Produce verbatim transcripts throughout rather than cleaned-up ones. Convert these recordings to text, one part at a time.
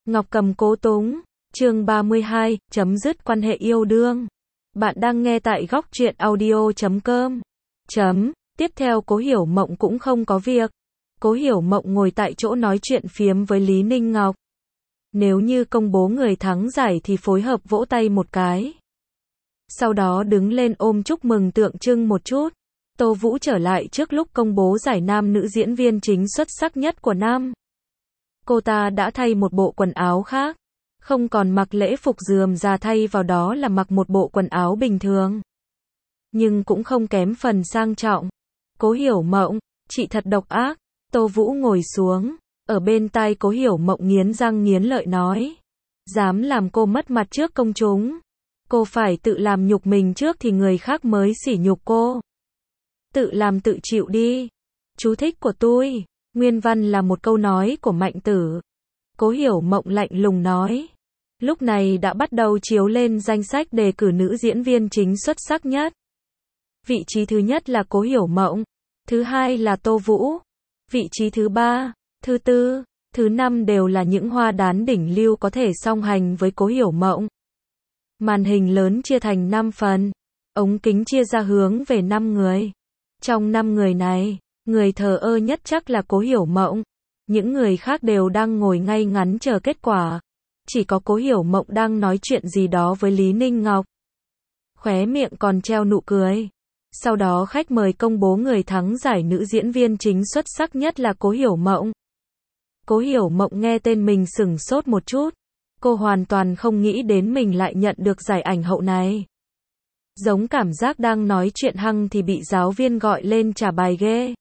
Ngọc Cầm Cố Túng, chương ba mươi hai, chấm dứt quan hệ yêu đương. Bạn đang nghe tại góc truyện audio chấm com. Chấm, tiếp theo Cố Hiểu Mộng cũng không có việc. Cố Hiểu Mộng ngồi tại chỗ nói chuyện phiếm với Lý Ninh Ngọc. Nếu như công bố người thắng giải thì phối hợp vỗ tay một cái. Sau đó đứng lên ôm chúc mừng tượng trưng một chút. Tô Vũ trở lại trước lúc công bố giải nam nữ diễn viên chính xuất sắc nhất của năm. Cô ta đã thay một bộ quần áo khác, không còn mặc lễ phục rườm rà, thay vào đó là mặc một bộ quần áo bình thường. Nhưng cũng không kém phần sang trọng. Cố Hiểu Mộng, chị thật độc ác. Tô Vũ ngồi xuống, ở bên tai Cố Hiểu Mộng nghiến răng nghiến lợi nói. Dám làm cô mất mặt trước công chúng. Cô phải tự làm nhục mình trước thì người khác mới sỉ nhục cô. Tự làm tự chịu đi. Chú thích của tôi. Nguyên văn là một câu nói của Mạnh Tử. Cố Hiểu Mộng lạnh lùng nói. Lúc này đã bắt đầu chiếu lên danh sách đề cử nữ diễn viên chính xuất sắc nhất. Vị trí thứ nhất là Cố Hiểu Mộng. Thứ hai là Tô Vũ. Vị trí thứ ba, thứ tư, thứ năm đều là những hoa đán đỉnh lưu có thể song hành với Cố Hiểu Mộng. Màn hình lớn chia thành năm phần. Ống kính chia ra hướng về năm người. Trong năm người này, người thờ ơ nhất chắc là Cố Hiểu Mộng. Những người khác đều đang ngồi ngay ngắn chờ kết quả. Chỉ có Cố Hiểu Mộng đang nói chuyện gì đó với Lý Ninh Ngọc. Khóe miệng còn treo nụ cười. Sau đó khách mời công bố người thắng giải nữ diễn viên chính xuất sắc nhất là Cố Hiểu Mộng. Cố Hiểu Mộng nghe tên mình sửng sốt một chút. Cô hoàn toàn không nghĩ đến mình lại nhận được giải ảnh hậu này. Giống cảm giác đang nói chuyện hăng thì bị giáo viên gọi lên trả bài ghê.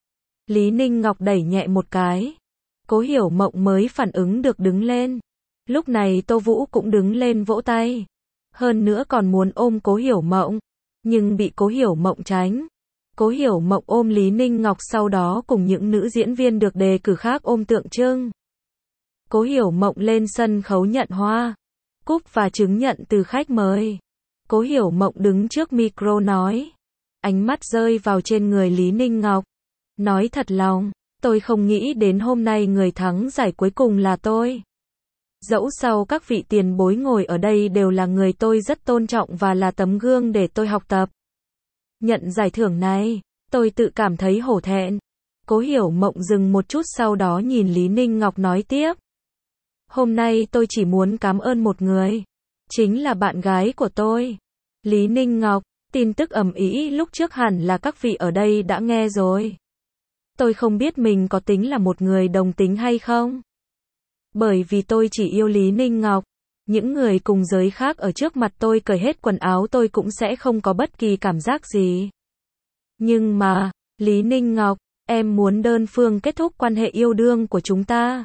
Lý Ninh Ngọc đẩy nhẹ một cái. Cố Hiểu Mộng mới phản ứng được đứng lên. Lúc này Tô Vũ cũng đứng lên vỗ tay. Hơn nữa còn muốn ôm Cố Hiểu Mộng. Nhưng bị Cố Hiểu Mộng tránh. Cố Hiểu Mộng ôm Lý Ninh Ngọc, sau đó cùng những nữ diễn viên được đề cử khác ôm tượng trưng. Cố Hiểu Mộng lên sân khấu nhận hoa, cúp và chứng nhận từ khách mời. Cố Hiểu Mộng đứng trước micro nói. Ánh mắt rơi vào trên người Lý Ninh Ngọc. Nói thật lòng, tôi không nghĩ đến hôm nay người thắng giải cuối cùng là tôi. Dẫu sao các vị tiền bối ngồi ở đây đều là người tôi rất tôn trọng và là tấm gương để tôi học tập. Nhận giải thưởng này, tôi tự cảm thấy hổ thẹn. Cố Hiểu Mộng dừng một chút, sau đó nhìn Lý Ninh Ngọc nói tiếp. Hôm nay tôi chỉ muốn cảm ơn một người. Chính là bạn gái của tôi. Lý Ninh Ngọc, tin tức ầm ĩ lúc trước hẳn là các vị ở đây đã nghe rồi. Tôi không biết mình có tính là một người đồng tính hay không. Bởi vì tôi chỉ yêu Lý Ninh Ngọc. Những người cùng giới khác ở trước mặt tôi cởi hết quần áo tôi cũng sẽ không có bất kỳ cảm giác gì. Nhưng mà, Lý Ninh Ngọc, em muốn đơn phương kết thúc quan hệ yêu đương của chúng ta.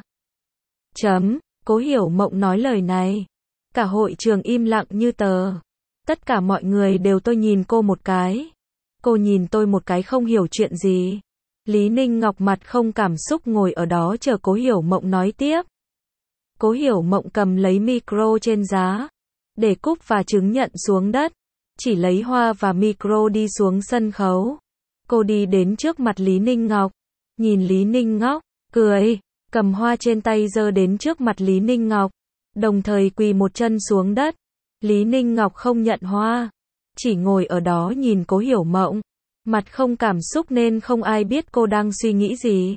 Chấm, Cố Hiểu Mộng nói lời này. Cả hội trường im lặng như tờ. Tất cả mọi người đều tôi nhìn cô một cái. Cô nhìn tôi một cái không hiểu chuyện gì. Lý Ninh Ngọc mặt không cảm xúc ngồi ở đó chờ Cố Hiểu Mộng nói tiếp. Cố Hiểu Mộng cầm lấy micro trên giá, để cúp và chứng nhận xuống đất, chỉ lấy hoa và micro đi xuống sân khấu. Cô đi đến trước mặt Lý Ninh Ngọc, nhìn Lý Ninh Ngọc, cười, cầm hoa trên tay giơ đến trước mặt Lý Ninh Ngọc, đồng thời quỳ một chân xuống đất. Lý Ninh Ngọc không nhận hoa, chỉ ngồi ở đó nhìn Cố Hiểu Mộng, mặt không cảm xúc nên không ai biết cô đang suy nghĩ gì.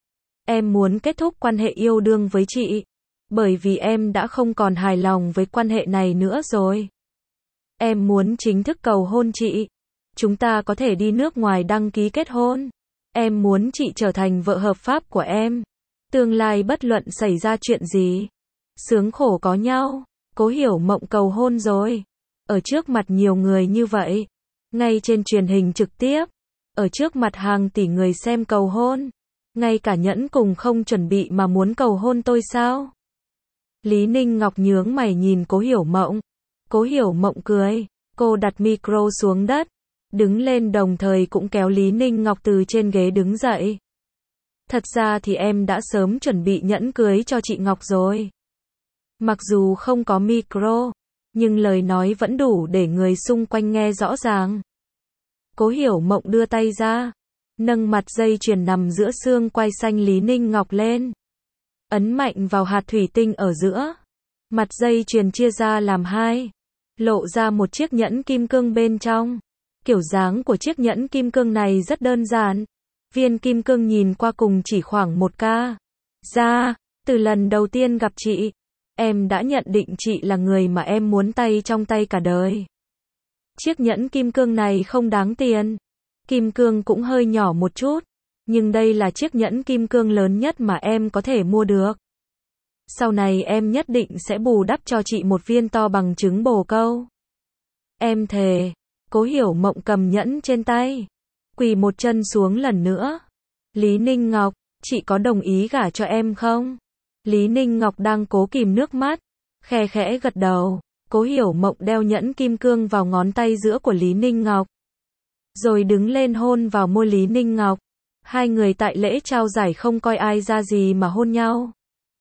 Em muốn kết thúc quan hệ yêu đương với chị. Bởi vì em đã không còn hài lòng với quan hệ này nữa rồi. Em muốn chính thức cầu hôn chị. Chúng ta có thể đi nước ngoài đăng ký kết hôn. Em muốn chị trở thành vợ hợp pháp của em. Tương lai bất luận xảy ra chuyện gì, sướng khổ có nhau. Cố Hiểu Mộng cầu hôn rồi. Ở trước mặt nhiều người như vậy. Ngay trên truyền hình trực tiếp. Ở trước mặt hàng tỷ người xem cầu hôn. Ngay cả nhẫn cùng không chuẩn bị mà muốn cầu hôn tôi sao? Lý Ninh Ngọc nhướng mày nhìn Cố Hiểu Mộng. Cố Hiểu Mộng cười. Cô đặt micro xuống đất, đứng lên đồng thời cũng kéo Lý Ninh Ngọc từ trên ghế đứng dậy. Thật ra thì em đã sớm chuẩn bị nhẫn cưới cho chị Ngọc rồi. Mặc dù không có micro, nhưng lời nói vẫn đủ để người xung quanh nghe rõ ràng. Cố Hiểu Mộng đưa tay ra, nâng mặt dây chuyền nằm giữa xương quai xanh Lý Ninh Ngọc lên. ấn mạnh vào hạt thủy tinh ở giữa. Mặt dây chuyền chia ra làm hai, lộ ra một chiếc nhẫn kim cương bên trong. Kiểu dáng của chiếc nhẫn kim cương này rất đơn giản. Viên kim cương nhìn qua cùng chỉ khoảng một ca. Ra, từ lần đầu tiên gặp chị, em đã nhận định chị là người mà em muốn tay trong tay cả đời. Chiếc nhẫn kim cương này không đáng tiền. Kim cương cũng hơi nhỏ một chút. Nhưng đây là chiếc nhẫn kim cương lớn nhất mà em có thể mua được. Sau này em nhất định sẽ bù đắp cho chị một viên to bằng trứng bồ câu. Em thề. Cố Hiểu Mộng cầm nhẫn trên tay, quỳ một chân xuống lần nữa. Lý Ninh Ngọc, chị có đồng ý gả cho em không? Lý Ninh Ngọc đang cố kìm nước mắt, khe khẽ gật đầu. Cố Hiểu Mộng đeo nhẫn kim cương vào ngón tay giữa của Lý Ninh Ngọc, rồi đứng lên hôn vào môi Lý Ninh Ngọc. Hai người tại lễ trao giải không coi ai ra gì mà hôn nhau.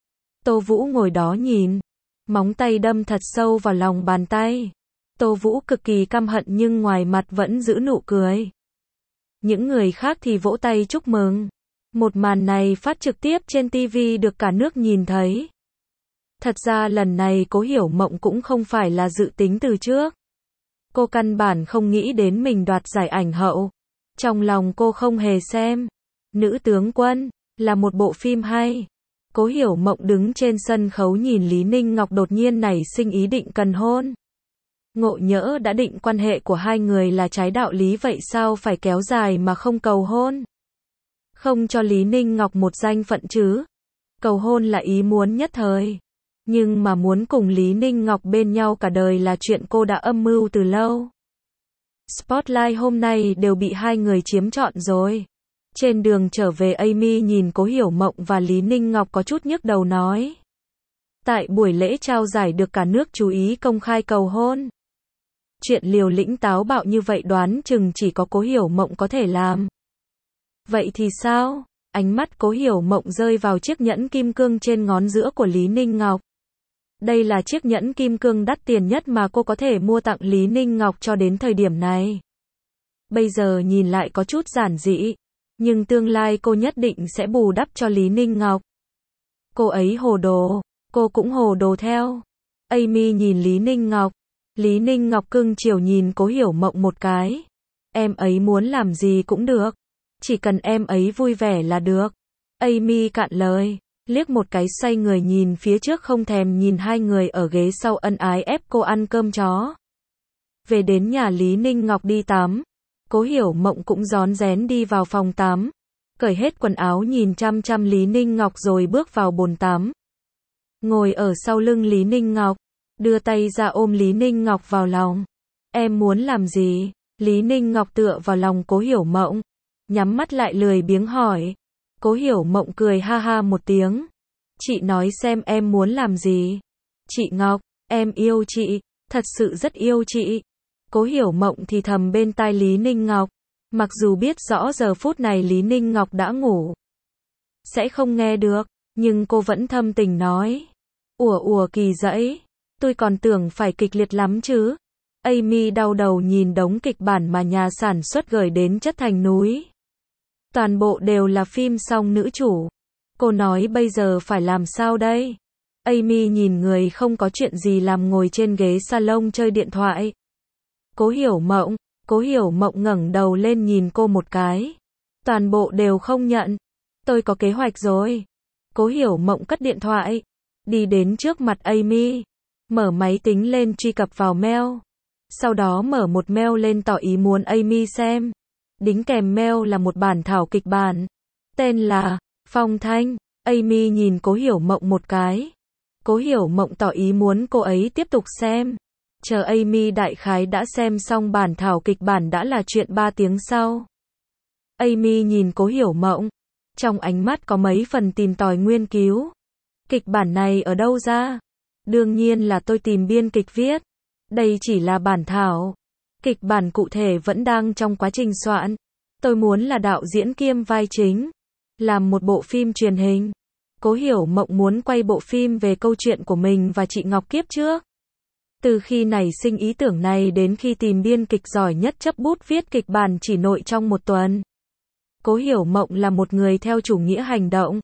Tô Vũ ngồi đó nhìn, móng tay đâm thật sâu vào lòng bàn tay. Tô Vũ cực kỳ căm hận nhưng ngoài mặt vẫn giữ nụ cười. Những người khác thì vỗ tay chúc mừng. Một màn này phát trực tiếp trên ti vi được cả nước nhìn thấy. Thật ra lần này Cố Hiểu Mộng cũng không phải là dự tính từ trước. Cô căn bản không nghĩ đến mình đoạt giải ảnh hậu. Trong lòng cô không hề xem Nữ Tướng Quân là một bộ phim hay. Cố Hiểu Mộng đứng trên sân khấu nhìn Lý Ninh Ngọc đột nhiên nảy sinh ý định cần hôn. Ngộ nhỡ đã định quan hệ của hai người là trái đạo lý vậy sao phải kéo dài mà không cầu hôn? Không cho Lý Ninh Ngọc một danh phận chứ? Cầu hôn là ý muốn nhất thời. Nhưng mà muốn cùng Lý Ninh Ngọc bên nhau cả đời là chuyện cô đã âm mưu từ lâu. Spotlight hôm nay đều bị hai người chiếm trọn rồi. Trên đường trở về Amy nhìn Cố Hiểu Mộng và Lý Ninh Ngọc có chút nhức đầu nói. Tại buổi lễ trao giải được cả nước chú ý công khai cầu hôn. Chuyện liều lĩnh táo bạo như vậy đoán chừng chỉ có Cố Hiểu Mộng có thể làm. Vậy thì sao? Ánh mắt Cố Hiểu Mộng rơi vào chiếc nhẫn kim cương trên ngón giữa của Lý Ninh Ngọc. Đây là chiếc nhẫn kim cương đắt tiền nhất mà cô có thể mua tặng Lý Ninh Ngọc cho đến thời điểm này. Bây giờ nhìn lại có chút giản dị, nhưng tương lai cô nhất định sẽ bù đắp cho Lý Ninh Ngọc. Cô ấy hồ đồ, cô cũng hồ đồ theo. Amy nhìn Lý Ninh Ngọc. Lý Ninh Ngọc cưng chiều nhìn Cố Hiểu Mộng một cái. Em ấy muốn làm gì cũng được. Chỉ cần em ấy vui vẻ là được. Amy cạn lời, liếc một cái xoay người nhìn phía trước không thèm nhìn hai người ở ghế sau ân ái ép cô ăn cơm chó. Về đến nhà Lý Ninh Ngọc đi tắm. Cố Hiểu Mộng cũng rón rén đi vào phòng tắm. Cởi hết quần áo nhìn chăm chăm Lý Ninh Ngọc rồi bước vào bồn tắm. Ngồi ở sau lưng Lý Ninh Ngọc. Đưa tay ra ôm Lý Ninh Ngọc vào lòng. Em muốn làm gì? Lý Ninh Ngọc tựa vào lòng Cố Hiểu Mộng. Nhắm mắt lại lười biếng hỏi. Cố Hiểu Mộng cười ha ha một tiếng. Chị nói xem em muốn làm gì? Chị Ngọc, em yêu chị. Thật sự rất yêu chị. Cố Hiểu Mộng thì thầm bên tai Lý Ninh Ngọc. Mặc dù biết rõ giờ phút này Lý Ninh Ngọc đã ngủ, sẽ không nghe được. Nhưng cô vẫn thâm tình nói. Ủa ủa kỳ dẫy. Tôi còn tưởng phải kịch liệt lắm chứ. Amy đau đầu nhìn đống kịch bản mà nhà sản xuất gửi đến chất thành núi. Toàn bộ đều là phim song nữ chủ. Cô nói bây giờ phải làm sao đây? Amy nhìn người không có chuyện gì làm ngồi trên ghế salon chơi điện thoại. Cố Hiểu Mộng, Cố Hiểu Mộng ngẩng đầu lên nhìn cô một cái. Toàn bộ đều không nhận. Tôi có kế hoạch rồi. Cố Hiểu Mộng cất điện thoại, đi đến trước mặt Amy, mở máy tính lên truy cập vào mail. Sau đó mở một mail lên tỏ ý muốn Amy xem. Đính kèm mail là một bản thảo kịch bản. Tên là Phong Thanh. Amy nhìn Cố Hiểu Mộng một cái. Cố Hiểu Mộng tỏ ý muốn cô ấy tiếp tục xem. Chờ Amy đại khái đã xem xong bản thảo kịch bản đã là chuyện ba tiếng sau. Amy nhìn Cố Hiểu Mộng. Trong ánh mắt có mấy phần tìm tòi nghiên cứu. Kịch bản này ở đâu ra? Đương nhiên là tôi tìm biên kịch viết. Đây chỉ là bản thảo. Kịch bản cụ thể vẫn đang trong quá trình soạn. Tôi muốn là đạo diễn kiêm vai chính. Làm một bộ phim truyền hình. Cố Hiểu Mộng muốn quay bộ phim về câu chuyện của mình và chị Ngọc kiếp trước. Từ khi nảy sinh ý tưởng này đến khi tìm biên kịch giỏi nhất chấp bút viết kịch bản chỉ nội trong một tuần. Cố Hiểu Mộng là một người theo chủ nghĩa hành động.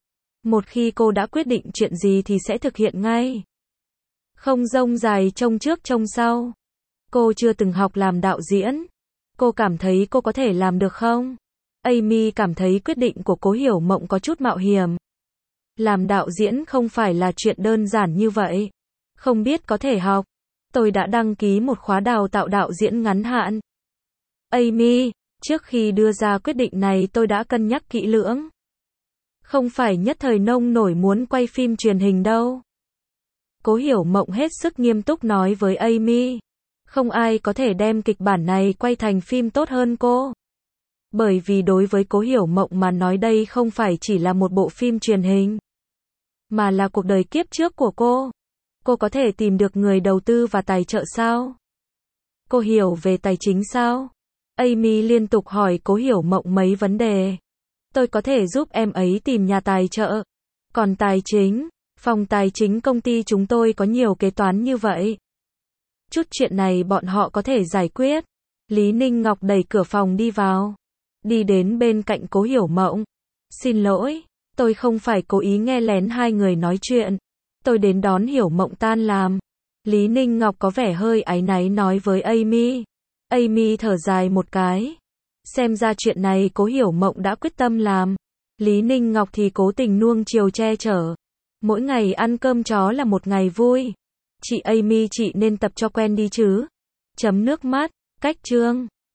Một khi cô đã quyết định chuyện gì thì sẽ thực hiện ngay. Không rông dài trông trước trông sau. Cô chưa từng học làm đạo diễn. Cô cảm thấy cô có thể làm được không? Amy cảm thấy quyết định của Cố Hiểu Mộng có chút mạo hiểm. Làm đạo diễn không phải là chuyện đơn giản như vậy. Không biết có thể học. Tôi đã đăng ký một khóa đào tạo đạo diễn ngắn hạn. Amy, trước khi đưa ra quyết định này tôi đã cân nhắc kỹ lưỡng. Không phải nhất thời nông nổi muốn quay phim truyền hình đâu. Cố Hiểu Mộng hết sức nghiêm túc nói với Amy. Không ai có thể đem kịch bản này quay thành phim tốt hơn cô. Bởi vì đối với Cố Hiểu Mộng mà nói đây không phải chỉ là một bộ phim truyền hình, mà là cuộc đời kiếp trước của cô. Cô có thể tìm được người đầu tư và tài trợ sao? Cô hiểu về tài chính sao? Amy liên tục hỏi Cố Hiểu Mộng mấy vấn đề. Tôi có thể giúp em ấy tìm nhà tài trợ. Còn tài chính, phòng tài chính công ty chúng tôi có nhiều kế toán như vậy. Chút chuyện này bọn họ có thể giải quyết. Lý Ninh Ngọc đẩy cửa phòng đi vào. Đi đến bên cạnh Cố Hiểu Mộng. Xin lỗi, tôi không phải cố ý nghe lén hai người nói chuyện. Tôi đến đón Hiểu Mộng tan làm. Lý Ninh Ngọc có vẻ hơi áy náy nói với Amy. Amy thở dài một cái. Xem ra chuyện này Cố Hiểu Mộng đã quyết tâm làm. Lý Ninh Ngọc thì cố tình nuông chiều che chở. Mỗi ngày ăn cơm chó là một ngày vui. Chị Amy chị nên tập cho quen đi chứ. Chấm nước mắt, cách chương.